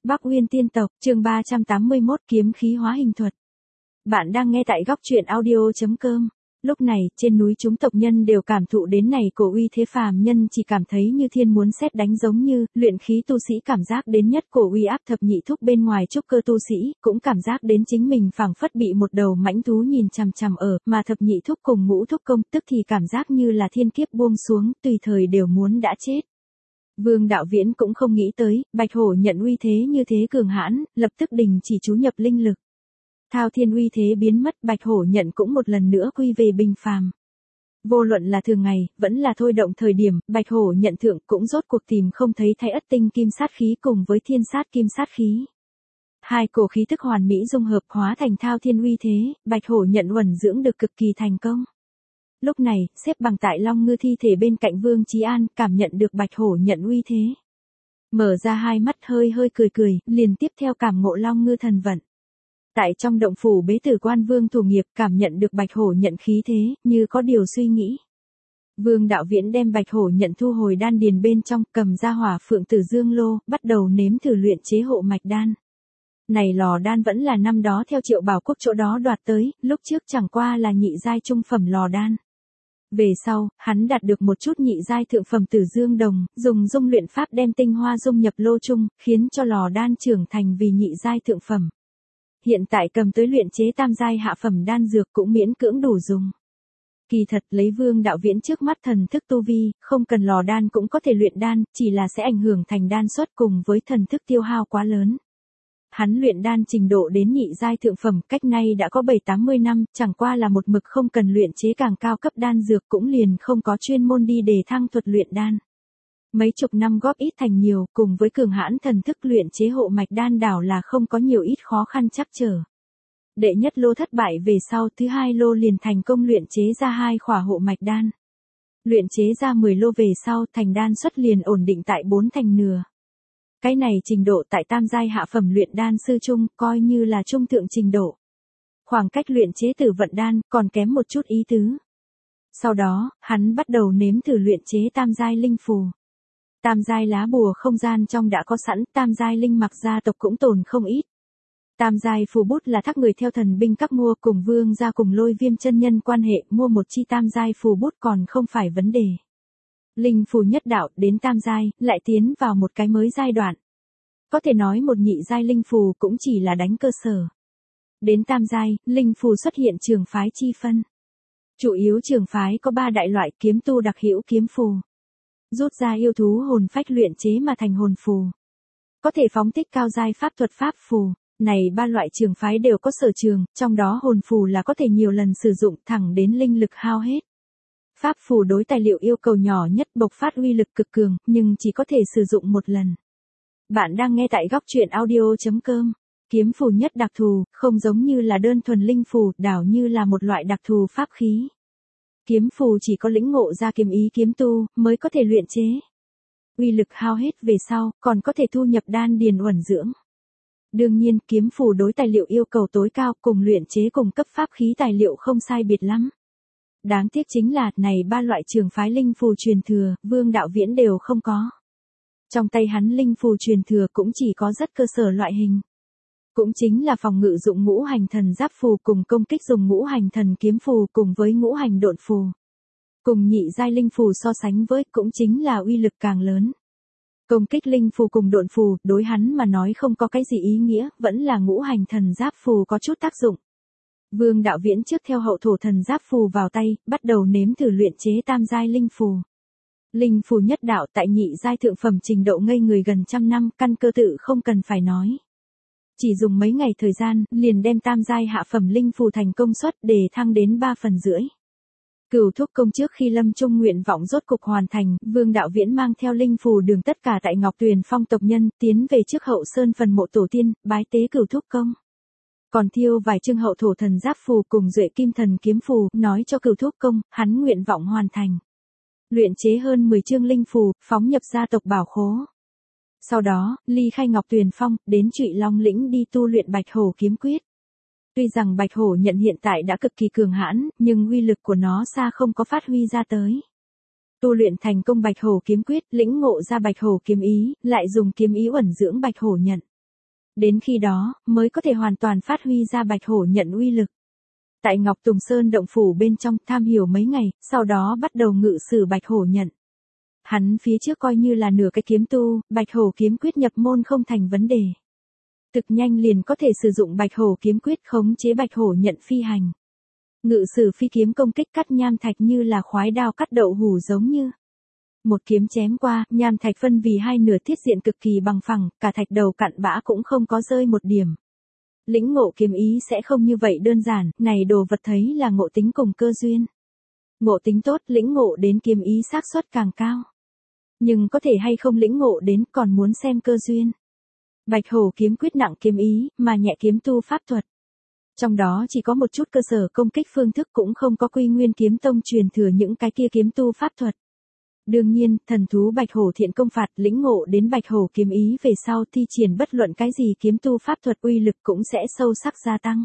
Bắc Uyên Tiên Tộc, chương 381 Kiếm khí hóa hình thuật. Bạn đang nghe tại góc truyện audio.com. Lúc này, trên núi chúng tộc nhân đều cảm thụ đến này cổ uy thế, phàm nhân chỉ cảm thấy như thiên muốn sét đánh, giống như luyện khí tu sĩ cảm giác đến nhất cổ uy áp thập nhị thúc bên ngoài trúc cơ tu sĩ, cũng cảm giác đến chính mình phảng phất bị một đầu mãnh thú nhìn chằm chằm ở, mà thập nhị thúc cùng ngũ thúc công tức thì cảm giác như là thiên kiếp buông xuống, tùy thời đều muốn đã chết. Vương Đạo Viễn cũng không nghĩ tới, Bạch Hổ nhận uy thế như thế cường hãn, lập tức đình chỉ chú nhập linh lực. Thao thiên uy thế biến mất, Bạch Hổ nhận cũng một lần nữa quy về bình phàm. Vô luận là thường ngày, vẫn là thôi động thời điểm, Bạch Hổ nhận thượng cũng rốt cuộc tìm không thấy thay ất tinh kim sát khí cùng với thiên sát kim sát khí. Hai cổ khí thức hoàn mỹ dung hợp hóa thành thao thiên uy thế, Bạch Hổ nhận uẩn dưỡng được cực kỳ thành công. Lúc này, xếp bằng tại Long Ngư thi thể bên cạnh Vương Chí An, cảm nhận được Bạch Hổ nhận uy thế. Mở ra hai mắt hơi cười cười, liền tiếp theo cảm ngộ Long Ngư thần vận. Tại trong động phủ bế tử quan Vương Thủ Nghiệp cảm nhận được Bạch Hổ nhận khí thế, như có điều suy nghĩ. Vương Đạo Viễn đem Bạch Hổ nhận thu hồi đan điền bên trong, cầm ra hỏa phượng tử dương lô, bắt đầu nếm thử luyện chế hộ mạch đan. Này lò đan vẫn là năm đó theo Triệu Bảo Quốc chỗ đó đoạt tới, lúc trước chẳng qua là nhị giai trung phẩm lò đan. Về sau, hắn đạt được một chút nhị giai thượng phẩm tử dương đồng, dùng dung luyện pháp đem tinh hoa dung nhập lô chung, khiến cho lò đan trưởng thành vì nhị giai thượng phẩm. Hiện tại cầm tới luyện chế tam giai hạ phẩm đan dược cũng miễn cưỡng đủ dùng. Kỳ thật lấy Vương Đạo Viễn trước mắt thần thức tu vi, không cần lò đan cũng có thể luyện đan, chỉ là sẽ ảnh hưởng thành đan suất cùng với thần thức tiêu hao quá lớn. Hắn luyện đan trình độ đến nhị giai thượng phẩm cách nay đã có 7-80 năm, chẳng qua là một mực không cần luyện chế càng cao cấp đan dược, cũng liền không có chuyên môn đi đề thăng thuật luyện đan. Mấy chục năm góp ít thành nhiều, cùng với cường hãn thần thức luyện chế hộ mạch đan đảo là không có nhiều ít khó khăn trắc trở. Đệ nhất lô thất bại về sau, thứ hai lô liền thành công luyện chế ra 2 khỏa hộ mạch đan. Luyện chế ra 10 lô về sau, thành đan suất liền ổn định tại 4 thành nửa. Cái này trình độ tại tam giai hạ phẩm luyện đan sư trung, coi như là trung thượng trình độ. Khoảng cách luyện chế tử vận đan, còn kém một chút ý tứ. Sau đó, hắn bắt đầu nếm thử luyện chế tam giai linh phù. Tam giai lá bùa không gian trong đã có sẵn, tam giai linh mặc gia tộc cũng tồn không ít. Tam giai phù bút là thác người theo thần binh các mua, cùng Vương gia cùng Lôi Viêm chân nhân quan hệ, mua một chi tam giai phù bút còn không phải vấn đề. Linh phù nhất đạo đến tam giai, lại tiến vào một cái mới giai đoạn. Có thể nói một nhị giai linh phù cũng chỉ là đánh cơ sở. Đến tam giai, linh phù xuất hiện trường phái chi phân. Chủ yếu trường phái có 3 đại loại: kiếm tu đặc hữu kiếm phù, rút ra yêu thú hồn phách luyện chế mà thành hồn phù, có thể phóng thích cao giai pháp thuật pháp phù. Này 3 loại trường phái đều có sở trường, trong đó hồn phù là có thể nhiều lần sử dụng thẳng đến linh lực hao hết. Pháp phù đối tài liệu yêu cầu nhỏ nhất, bộc phát uy lực cực cường, nhưng chỉ có thể sử dụng một lần. Bạn đang nghe tại góc truyện audio.com. Kiếm phù nhất đặc thù, không giống như là đơn thuần linh phù, đảo như là một loại đặc thù pháp khí. Kiếm phù chỉ có lĩnh ngộ ra kiếm ý kiếm tu mới có thể luyện chế. Uy lực hao hết về sau, còn có thể thu nhập đan điền uẩn dưỡng. Đương nhiên, kiếm phù đối tài liệu yêu cầu tối cao, cùng luyện chế cùng cấp pháp khí tài liệu không sai biệt lắm. Đáng tiếc chính là, này 3 loại trường phái linh phù truyền thừa, Vương Đạo Viễn đều không có. Trong tay hắn linh phù truyền thừa cũng chỉ có rất cơ sở loại hình. Cũng chính là phòng ngự dụng ngũ hành thần giáp phù cùng công kích dùng ngũ hành thần kiếm phù cùng với ngũ hành độn phù. Cùng nhị giai linh phù so sánh với cũng chính là uy lực càng lớn. Công kích linh phù cùng độn phù, đối hắn mà nói không có cái gì ý nghĩa, vẫn là ngũ hành thần giáp phù có chút tác dụng. Vương Đạo Viễn trước theo hậu thổ thần giáp phù vào tay, bắt đầu nếm thử luyện chế tam giai linh phù. Linh phù nhất đạo tại nhị giai thượng phẩm trình độ ngây người gần trăm năm, căn cơ tự không cần phải nói. Chỉ dùng mấy ngày thời gian, liền đem tam giai hạ phẩm linh phù thành công suất để thăng đến 3 phần rưỡi. Cửu thúc công trước khi lâm chung nguyện vọng rốt cục hoàn thành, Vương Đạo Viễn mang theo linh phù đường tất cả tại Ngọc Tuyền Phong tộc nhân, tiến về trước hậu sơn phần mộ tổ tiên, bái tế cửu thúc công. Còn thiêu vài chương hậu thổ thần giáp phù cùng duệ kim thần kiếm phù, nói cho cửu thúc công, hắn nguyện vọng hoàn thành. Luyện chế hơn 10 chương linh phù, phóng nhập gia tộc bảo khố. Sau đó, ly khai Ngọc Tuyền Phong, đến Trụy Long lĩnh đi tu luyện Bạch Hổ kiếm quyết. Tuy rằng Bạch Hổ nhận hiện tại đã cực kỳ cường hãn, nhưng uy lực của nó xa không có phát huy ra tới. Tu luyện thành công Bạch Hổ kiếm quyết, lĩnh ngộ ra Bạch Hổ kiếm ý, lại dùng kiếm ý uẩn dưỡng Bạch Hổ nhận. Đến khi đó, mới có thể hoàn toàn phát huy ra Bạch Hổ nhận uy lực. Tại Ngọc Tùng Sơn động phủ bên trong tham hiểu mấy ngày, sau đó bắt đầu ngự sử Bạch Hổ nhận. Hắn phía trước coi như là nửa cái kiếm tu, Bạch Hổ kiếm quyết nhập môn không thành vấn đề. Thực nhanh liền có thể sử dụng Bạch Hổ kiếm quyết khống chế Bạch Hổ nhận phi hành. Ngự sử phi kiếm công kích cắt nham thạch như là khoái đao cắt đậu hủ giống như. Một kiếm chém qua, nham thạch phân vì hai nửa, thiết diện cực kỳ bằng phẳng, cả thạch đầu cặn bã cũng không có rơi một điểm. Lĩnh ngộ kiếm ý sẽ không như vậy đơn giản, này đồ vật thấy là ngộ tính cùng cơ duyên. Ngộ tính tốt, lĩnh ngộ đến kiếm ý xác suất càng cao. Nhưng có thể hay không lĩnh ngộ đến còn muốn xem cơ duyên. Bạch Hổ kiếm quyết nặng kiếm ý, mà nhẹ kiếm tu pháp thuật. Trong đó chỉ có một chút cơ sở công kích phương thức, cũng không có Quy Nguyên kiếm tông truyền thừa những cái kia kiếm tu pháp thuật. Đương nhiên, thần thú Bạch Hổ thiện công phạt lĩnh ngộ đến Bạch Hổ kiếm ý về sau thi triển bất luận cái gì kiếm tu pháp thuật uy lực cũng sẽ sâu sắc gia tăng.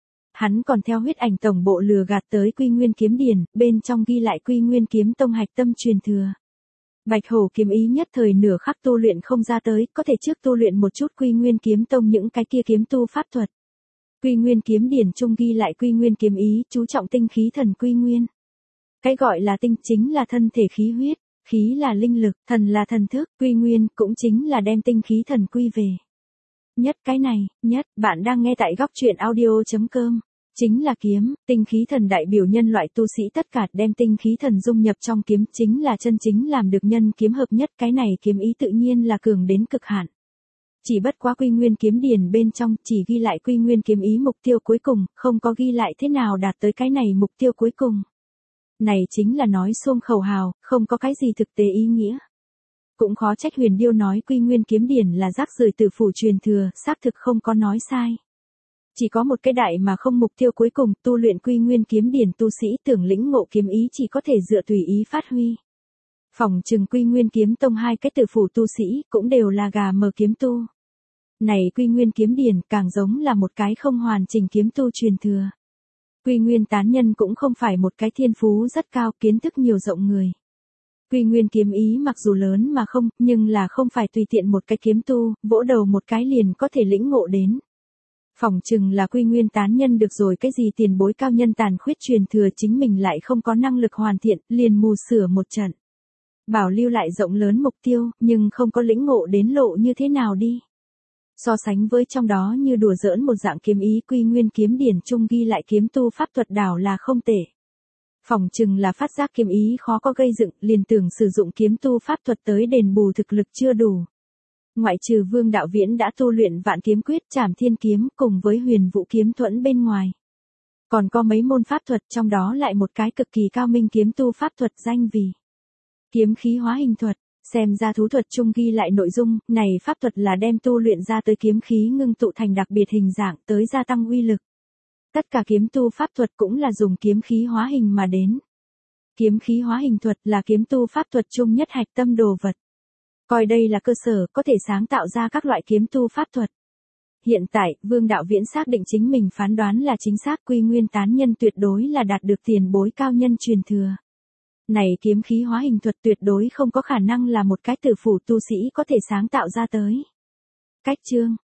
Hắn còn theo huyết ảnh tổng bộ lừa gạt tới Quy Nguyên kiếm điển, bên trong ghi lại Quy Nguyên kiếm tông hạch tâm truyền thừa. Bạch Hổ kiếm ý nhất thời nửa khắc tu luyện không ra tới, có thể trước tu luyện một chút Quy Nguyên kiếm tông những cái kia kiếm tu pháp thuật. Quy Nguyên kiếm điển chung ghi lại Quy Nguyên kiếm ý, chú trọng tinh khí thần Quy Nguyên. Cái gọi là tinh chính là thân thể khí huyết, khí là linh lực, thần là thần thức, Quy Nguyên cũng chính là đem tinh khí thần quy về. Nhất cái này, nhất, bạn đang nghe tại góc truyện audio.com. Chính là kiếm, tinh khí thần đại biểu nhân loại tu sĩ tất cả đem tinh khí thần dung nhập trong kiếm, chính là chân chính làm được nhân kiếm hợp nhất, cái này kiếm ý tự nhiên là cường đến cực hạn. Chỉ bất quá Quy Nguyên kiếm điển bên trong chỉ ghi lại Quy Nguyên kiếm ý mục tiêu cuối cùng, không có ghi lại thế nào đạt tới cái này mục tiêu cuối cùng. Này chính là nói xuông khẩu hào, không có cái gì thực tế ý nghĩa. Cũng khó trách Huyền Điêu nói Quy Nguyên kiếm điển là rác rưởi tử phủ truyền thừa, xác thực không có nói sai. Chỉ có một cái đại mà không mục tiêu cuối cùng, tu luyện Quy Nguyên kiếm điển tu sĩ tưởng lĩnh ngộ kiếm ý chỉ có thể dựa tùy ý phát huy. Phỏng chừng Quy Nguyên kiếm tông hai cái tử phủ tu sĩ cũng đều là gà mờ kiếm tu. Này Quy Nguyên kiếm điển càng giống là một cái không hoàn chỉnh kiếm tu truyền thừa. Quy Nguyên tán nhân cũng không phải một cái thiên phú rất cao, kiến thức nhiều rộng người. Quy Nguyên kiếm ý mặc dù lớn mà không, nhưng là không phải tùy tiện một cái kiếm tu, vỗ đầu một cái liền có thể lĩnh ngộ đến. Phỏng chừng là Quy Nguyên tán nhân được rồi cái gì tiền bối cao nhân tàn khuyết truyền thừa, chính mình lại không có năng lực hoàn thiện, liền mù sửa một trận. Bảo lưu lại rộng lớn mục tiêu, nhưng không có lĩnh ngộ đến lộ như thế nào đi. So sánh với trong đó như đùa giỡn một dạng kiếm ý, Quy Nguyên kiếm điển chung ghi lại kiếm tu pháp thuật đảo là không tệ. Phỏng chừng là phát giác kiếm ý khó có gây dựng, liền tưởng sử dụng kiếm tu pháp thuật tới đền bù thực lực chưa đủ. Ngoại trừ Vương Đạo Viễn đã tu luyện Vạn Kiếm Quyết, Trảm Thiên Kiếm cùng với Huyền Vũ Kiếm Thuẫn bên ngoài. Còn có mấy môn pháp thuật, trong đó lại một cái cực kỳ cao minh kiếm tu pháp thuật danh vì kiếm khí hóa hình thuật. Xem ra thú thuật chung ghi lại nội dung, này pháp thuật là đem tu luyện ra tới kiếm khí ngưng tụ thành đặc biệt hình dạng tới gia tăng uy lực. Tất cả kiếm tu pháp thuật cũng là dùng kiếm khí hóa hình mà đến. Kiếm khí hóa hình thuật là kiếm tu pháp thuật chung nhất hạch tâm đồ vật. Coi đây là cơ sở có thể sáng tạo ra các loại kiếm tu pháp thuật. Hiện tại, Vương Đạo Viễn xác định chính mình phán đoán là chính xác, Quy Nguyên tán nhân tuyệt đối là đạt được tiền bối cao nhân truyền thừa. Này kiếm khí hóa hình thuật tuyệt đối không có khả năng là một cái tử phủ tu sĩ có thể sáng tạo ra tới. Cách chương